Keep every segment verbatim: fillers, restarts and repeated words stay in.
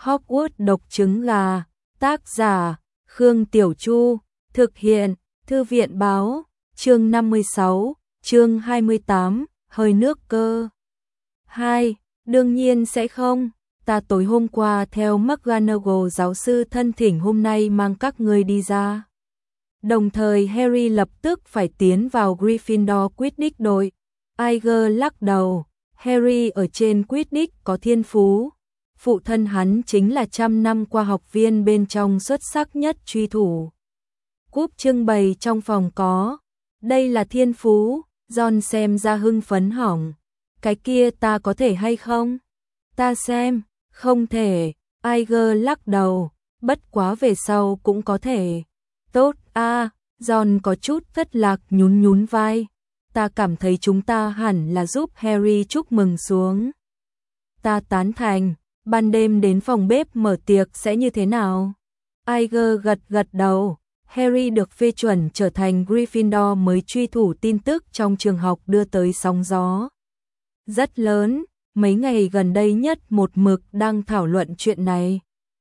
Hogwarts độc trứng gà, tác giả, Khương Tiểu Chu, thực hiện, Thư viện báo, chương năm mươi sáu, chương hai mươi tám, hơi nước cơ. hai. Đương nhiên sẽ không, ta tối hôm qua theo McGonagall giáo sư thân thỉnh hôm nay mang các ngươi đi ra. Đồng thời Harry lập tức phải tiến vào Gryffindor Quidditch đội. Iger lắc đầu, Harry ở trên Quidditch có thiên phú. Phụ thân hắn chính là trăm năm qua học viên bên trong xuất sắc nhất truy thủ. Cúp trưng bày trong phòng có. Đây là thiên phú, Ron xem ra hưng phấn hỏng. Cái kia ta có thể hay không? Ta xem, không thể. Iger lắc đầu, bất quá về sau cũng có thể. Tốt a, à, Ron có chút thất lạc nhún nhún vai. Ta cảm thấy chúng ta hẳn là giúp Harry chúc mừng xuống. Ta tán thành, ban đêm đến phòng bếp mở tiệc sẽ như thế nào? Iger gật gật đầu. Harry được phê chuẩn trở thành Gryffindor mới truy thủ tin tức trong trường học đưa tới sóng gió rất lớn, mấy ngày gần đây nhất một mực đang thảo luận chuyện này.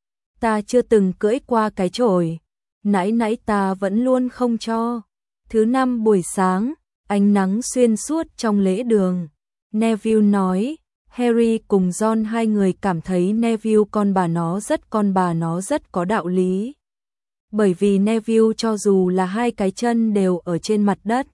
Ta chưa từng cưỡi qua cái chổi, nãy nãy ta vẫn luôn không cho. Thứ năm buổi sáng, ánh nắng xuyên suốt trong lễ đường. Neville nói, Harry cùng Ron hai người cảm thấy Neville con bà nó rất con bà nó rất có đạo lý. Bởi vì Neville cho dù là hai cái chân đều ở trên mặt đất,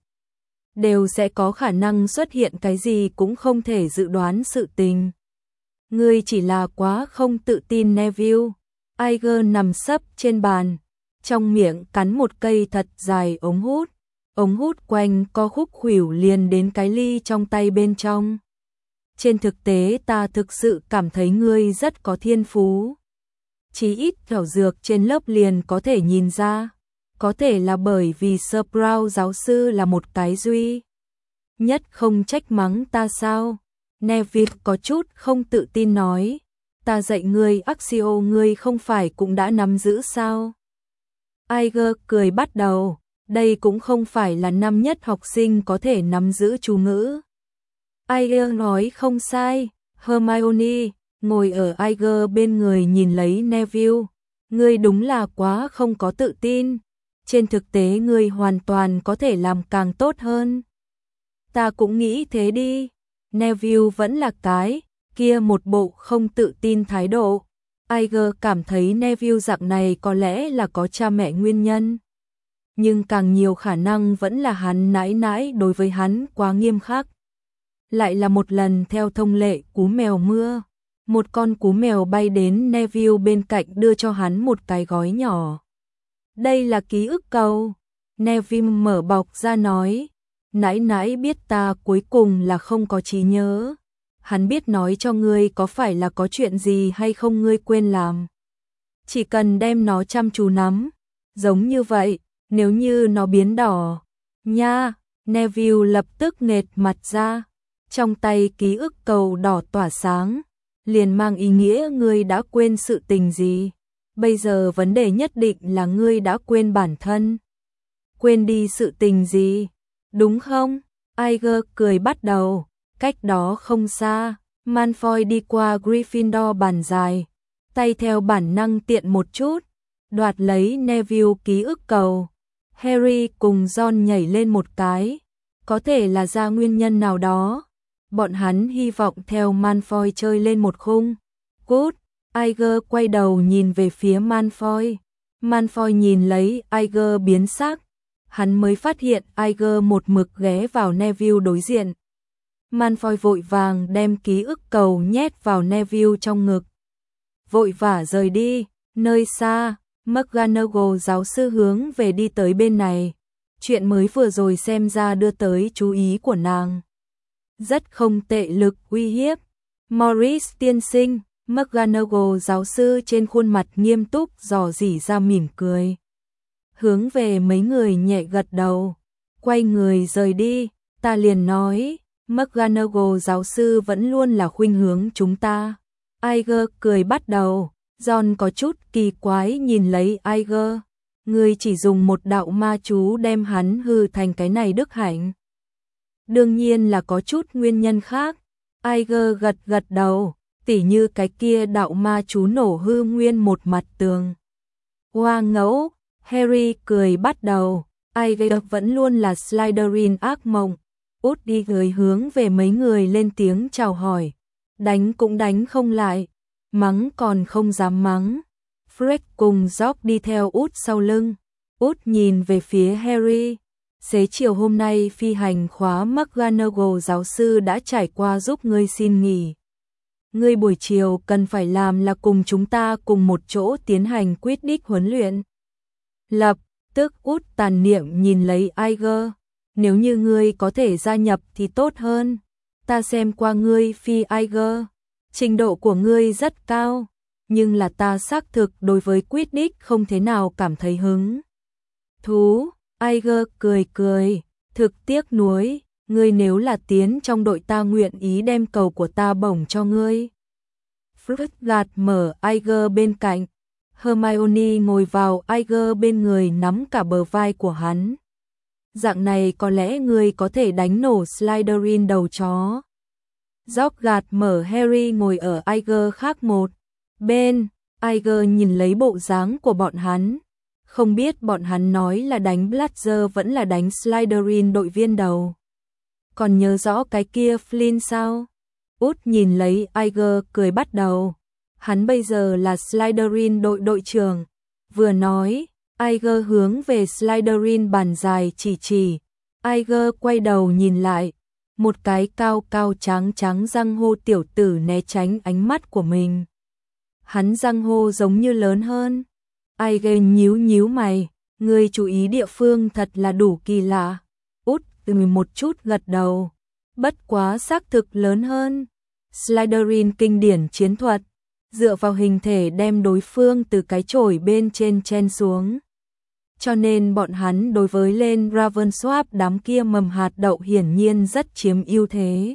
đều sẽ có khả năng xuất hiện cái gì cũng không thể dự đoán sự tình. Ngươi chỉ là quá không tự tin Neville. Iger nằm sấp trên bàn, trong miệng cắn một cây thật dài ống hút. Ống hút quanh có khúc khuỷu liền đến cái ly trong tay bên trong. Trên thực tế ta thực sự cảm thấy ngươi rất có thiên phú. Chí ít thảo dược trên lớp liền có thể nhìn ra. Có thể là bởi vì Sprout giáo sư là một cái duy nhất không trách mắng ta sao? Neville có chút không tự tin nói. Ta dạy ngươi Accio ngươi không phải cũng đã nắm giữ sao? Iger cười bắt đầu. Đây cũng không phải là năm nhất học sinh có thể nắm giữ chú ngữ. Iger nói không sai. Hermione ngồi ở Iger bên người nhìn lấy Neville. Ngươi đúng là quá không có tự tin. Trên thực tế ngươi hoàn toàn có thể làm càng tốt hơn. Ta cũng nghĩ thế đi. Neville vẫn là cái kia một bộ không tự tin thái độ. Iger cảm thấy Neville dạng này có lẽ là có cha mẹ nguyên nhân. Nhưng càng nhiều khả năng vẫn là hắn nãi nãi đối với hắn quá nghiêm khắc. Lại là một lần theo thông lệ cú mèo mưa. Một con cú mèo bay đến Neville bên cạnh đưa cho hắn một cái gói nhỏ. Đây là ký ức cầu. Neville mở bọc ra nói. Nãi nãi biết ta cuối cùng là không có trí nhớ. Hắn biết nói cho ngươi có phải là có chuyện gì hay không ngươi quên làm. Chỉ cần đem nó chăm chú nắm. Giống như vậy, nếu như nó biến đỏ. Nha, Neville lập tức nghệt mặt ra. Trong tay ký ức cầu đỏ tỏa sáng. Liền mang ý nghĩa ngươi đã quên sự tình gì. Bây giờ vấn đề nhất định là ngươi đã quên bản thân. Quên đi sự tình gì, đúng không? Iger cười bắt đầu, cách đó không xa, Malfoy đi qua Gryffindor bàn dài, tay theo bản năng tiện một chút, đoạt lấy Neville ký ức cầu. Harry cùng Ron nhảy lên một cái, có thể là ra nguyên nhân nào đó. Bọn hắn hy vọng theo Malfoy chơi lên một khung. Cút! Iger quay đầu nhìn về phía Malfoy. Malfoy nhìn lấy Iger biến sắc. Hắn mới phát hiện Iger một mực ghé vào Neville đối diện. Malfoy vội vàng đem ký ức cầu nhét vào Neville trong ngực. Vội vã rời đi, nơi xa, McGonagall giáo sư hướng về đi tới bên này. Chuyện mới vừa rồi xem ra đưa tới chú ý của nàng. Rất không tệ lực uy hiếp. Morris tiên sinh, McGonagall giáo sư trên khuôn mặt nghiêm túc dò dỉ ra mỉm cười. Hướng về mấy người nhẹ gật đầu, quay người rời đi, ta liền nói, McGonagall giáo sư vẫn luôn là khuynh hướng chúng ta. Iger cười bắt đầu, Ron có chút kỳ quái nhìn lấy Iger. Ngươi chỉ dùng một đạo ma chú đem hắn hư thành cái này đức hạnh. Đương nhiên là có chút nguyên nhân khác. Iger gật gật đầu, tỉ như cái kia đạo ma chú nổ hư nguyên một mặt tường. Hoa ngẫu, Harry cười bắt đầu, Ivy vẫn luôn là Slytherin ác mộng. Út đi người hướng về mấy người lên tiếng chào hỏi, đánh cũng đánh không lại, mắng còn không dám mắng. Fred cùng George đi theo Út sau lưng. Út nhìn về phía Harry. Xế chiều hôm nay phi hành khóa McGonagall giáo sư đã trải qua giúp ngươi xin nghỉ. Ngươi buổi chiều cần phải làm là cùng chúng ta cùng một chỗ tiến hành Quidditch huấn luyện. Lập tức Út tàn niệm nhìn lấy Iger. Nếu như ngươi có thể gia nhập thì tốt hơn. Ta xem qua ngươi phi Iger. Trình độ của ngươi rất cao. Nhưng là ta xác thực đối với Quidditch không thế nào cảm thấy hứng thú. Iger cười cười. Thực tiếc nuối. Ngươi nếu là tiến trong đội ta nguyện ý đem cầu của ta bổng cho ngươi. Fred gạt mở Iger bên cạnh. Hermione ngồi vào Iger bên người nắm cả bờ vai của hắn. Dạng này có lẽ ngươi có thể đánh nổ Slytherin đầu chó. George gạt mở Harry ngồi ở Iger khác một bên. Iger nhìn lấy bộ dáng của bọn hắn. Không biết bọn hắn nói là đánh Bladger vẫn là đánh Slytherin đội viên đầu. Còn nhớ rõ cái kia Flynn sao? Út nhìn lấy Iger cười bắt đầu. Hắn bây giờ là Slytherin đội đội trưởng. Vừa nói, Iger hướng về Slytherin bàn dài chỉ chỉ. Iger quay đầu nhìn lại. Một cái cao cao trắng trắng răng hô tiểu tử né tránh ánh mắt của mình. Hắn răng hô giống như lớn hơn. Iger nhíu nhíu mày. Người chú ý địa phương thật là đủ kỳ lạ. Út từ một chút gật đầu. Bất quá xác thực lớn hơn. Slytherin kinh điển chiến thuật. Dựa vào hình thể đem đối phương từ cái chổi bên trên chen xuống. Cho nên bọn hắn đối với lên Ravensworth đám kia mầm hạt đậu hiển nhiên rất chiếm ưu thế.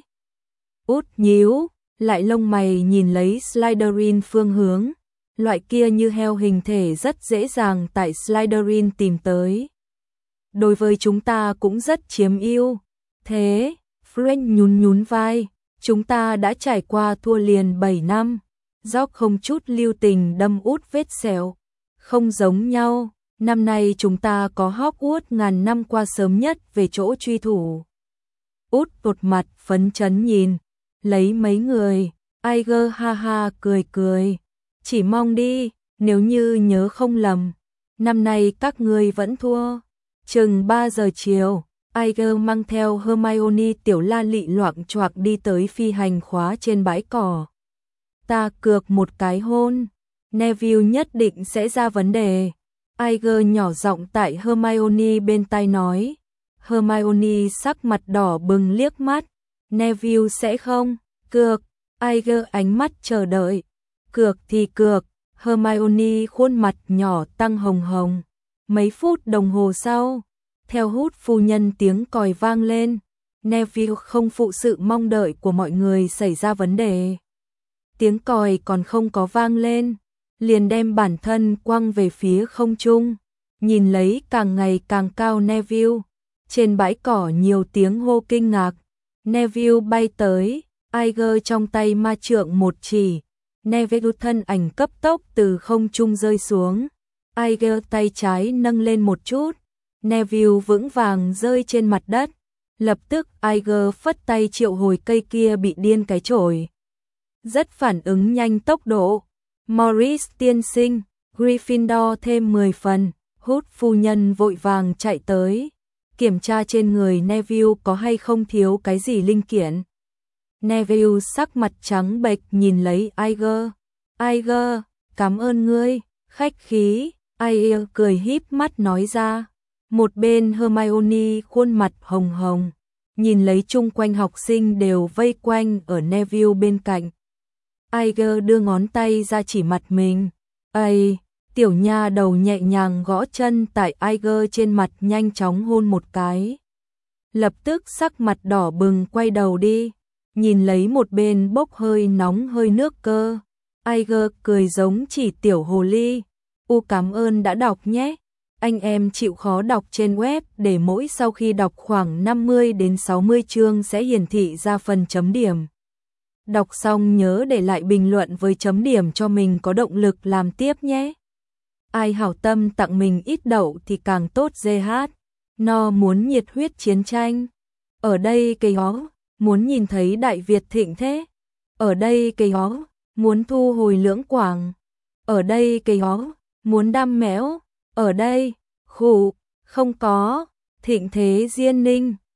Út nhíu, lại lông mày nhìn lấy Slytherin phương hướng. Loại kia như heo hình thể rất dễ dàng tại Slytherin tìm tới. Đối với chúng ta cũng rất chiếm ưu thế. Fred nhún nhún vai. Chúng ta đã trải qua thua liền bảy năm. George không chút lưu tình đâm Út vết sẹo. Không giống nhau. Năm nay chúng ta có Hogwarts ngàn năm qua sớm nhất về chỗ truy thủ. Út tột mặt phấn chấn nhìn. Lấy mấy người. Iger ha ha cười cười. Chỉ mong đi. Nếu như nhớ không lầm. Năm nay các ngươi vẫn thua. Chừng ba giờ chiều. Iger mang theo Hermione tiểu la lị loạng choạc đi tới phi hành khóa trên bãi cỏ. Ta cược một cái hôn. Neville nhất định sẽ ra vấn đề. Iger nhỏ giọng tại Hermione bên tai nói. Hermione sắc mặt đỏ bừng liếc mắt. Neville sẽ không cược. Iger ánh mắt chờ đợi. Cược thì cược. Hermione khuôn mặt nhỏ tăng hồng hồng. Mấy phút đồng hồ sau, theo hút phu nhân tiếng còi vang lên. Neville không phụ sự mong đợi của mọi người xảy ra vấn đề. Tiếng còi còn không có vang lên, liền đem bản thân quăng về phía không trung. Nhìn lấy càng ngày càng cao Neville, trên bãi cỏ nhiều tiếng hô kinh ngạc. Neville bay tới, Iger trong tay ma trượng một chỉ. Neville thân ảnh cấp tốc từ không trung rơi xuống. Iger tay trái nâng lên một chút. Neville vững vàng rơi trên mặt đất. Lập tức Iger phất tay triệu hồi cây kia bị điên cái chổi. Rất phản ứng nhanh tốc độ. Morris tiên sinh, Gryffindor thêm mười phần. Hút phu nhân vội vàng chạy tới. Kiểm tra trên người Neville có hay không thiếu cái gì linh kiện. Neville sắc mặt trắng bệch nhìn lấy Iger. Iger, cảm ơn ngươi, khách khí. Iger cười híp mắt nói ra. Một bên Hermione khuôn mặt hồng hồng. Nhìn lấy chung quanh học sinh đều vây quanh ở Neville bên cạnh. Iger đưa ngón tay ra chỉ mặt mình. Ây, tiểu nha đầu nhẹ nhàng gõ chân tại Iger trên mặt nhanh chóng hôn một cái. Lập tức sắc mặt đỏ bừng quay đầu đi. Nhìn lấy một bên bốc hơi nóng hơi nước cơ. Iger cười giống chỉ tiểu hồ ly. U cảm ơn đã đọc nhé. Anh em chịu khó đọc trên web để mỗi sau khi đọc khoảng năm mươi đến sáu mươi chương sẽ hiển thị ra phần chấm điểm. Đọc xong nhớ để lại bình luận với chấm điểm cho mình có động lực làm tiếp nhé. Ai hảo tâm tặng mình ít đậu thì càng tốt. giê hát No muốn nhiệt huyết chiến tranh. Ở đây cây ó, muốn nhìn thấy Đại Việt thịnh thế. Ở đây cây ó, muốn thu hồi Lưỡng Quảng. Ở đây cây ó, muốn đam mẽo. Ở đây, khụ, không có, thịnh thế Diên Ninh.